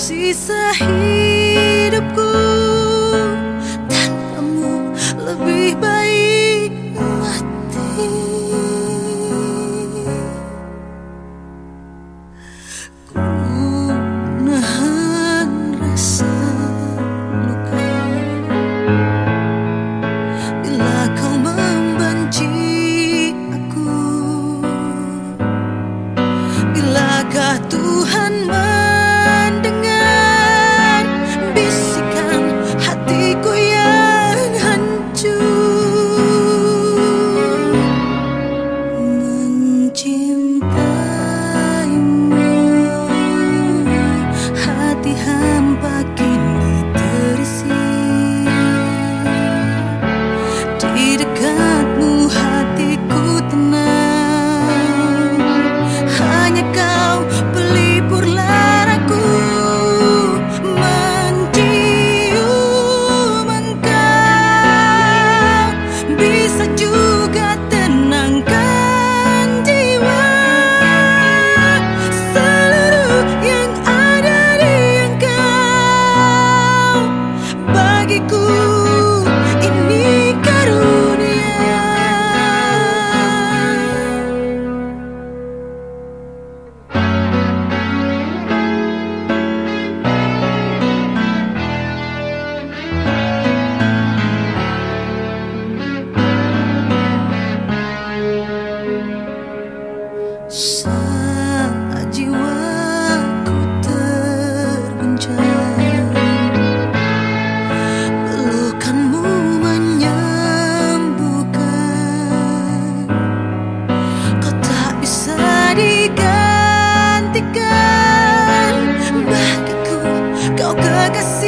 Sisa hidupku tanpamu lebih baik mati. Ku nahan rasa luka bila kau membenci aku. Bilakah Tuhan mendengar bisikan hatiku yang hancur? Mencintaimu, hati hampa kini terisi. Di dekatmu hatiku tenang, hanya kau pelipur laraku. Mencium engkau bisa juga tenangkan jiwa. Seluruh yang ada di engkau bagiku ini karunia. Saat jiwaku terguncang, pelukanmu menyembuhkan. Kau tak bisa digantikan, bagiku kau kekasih.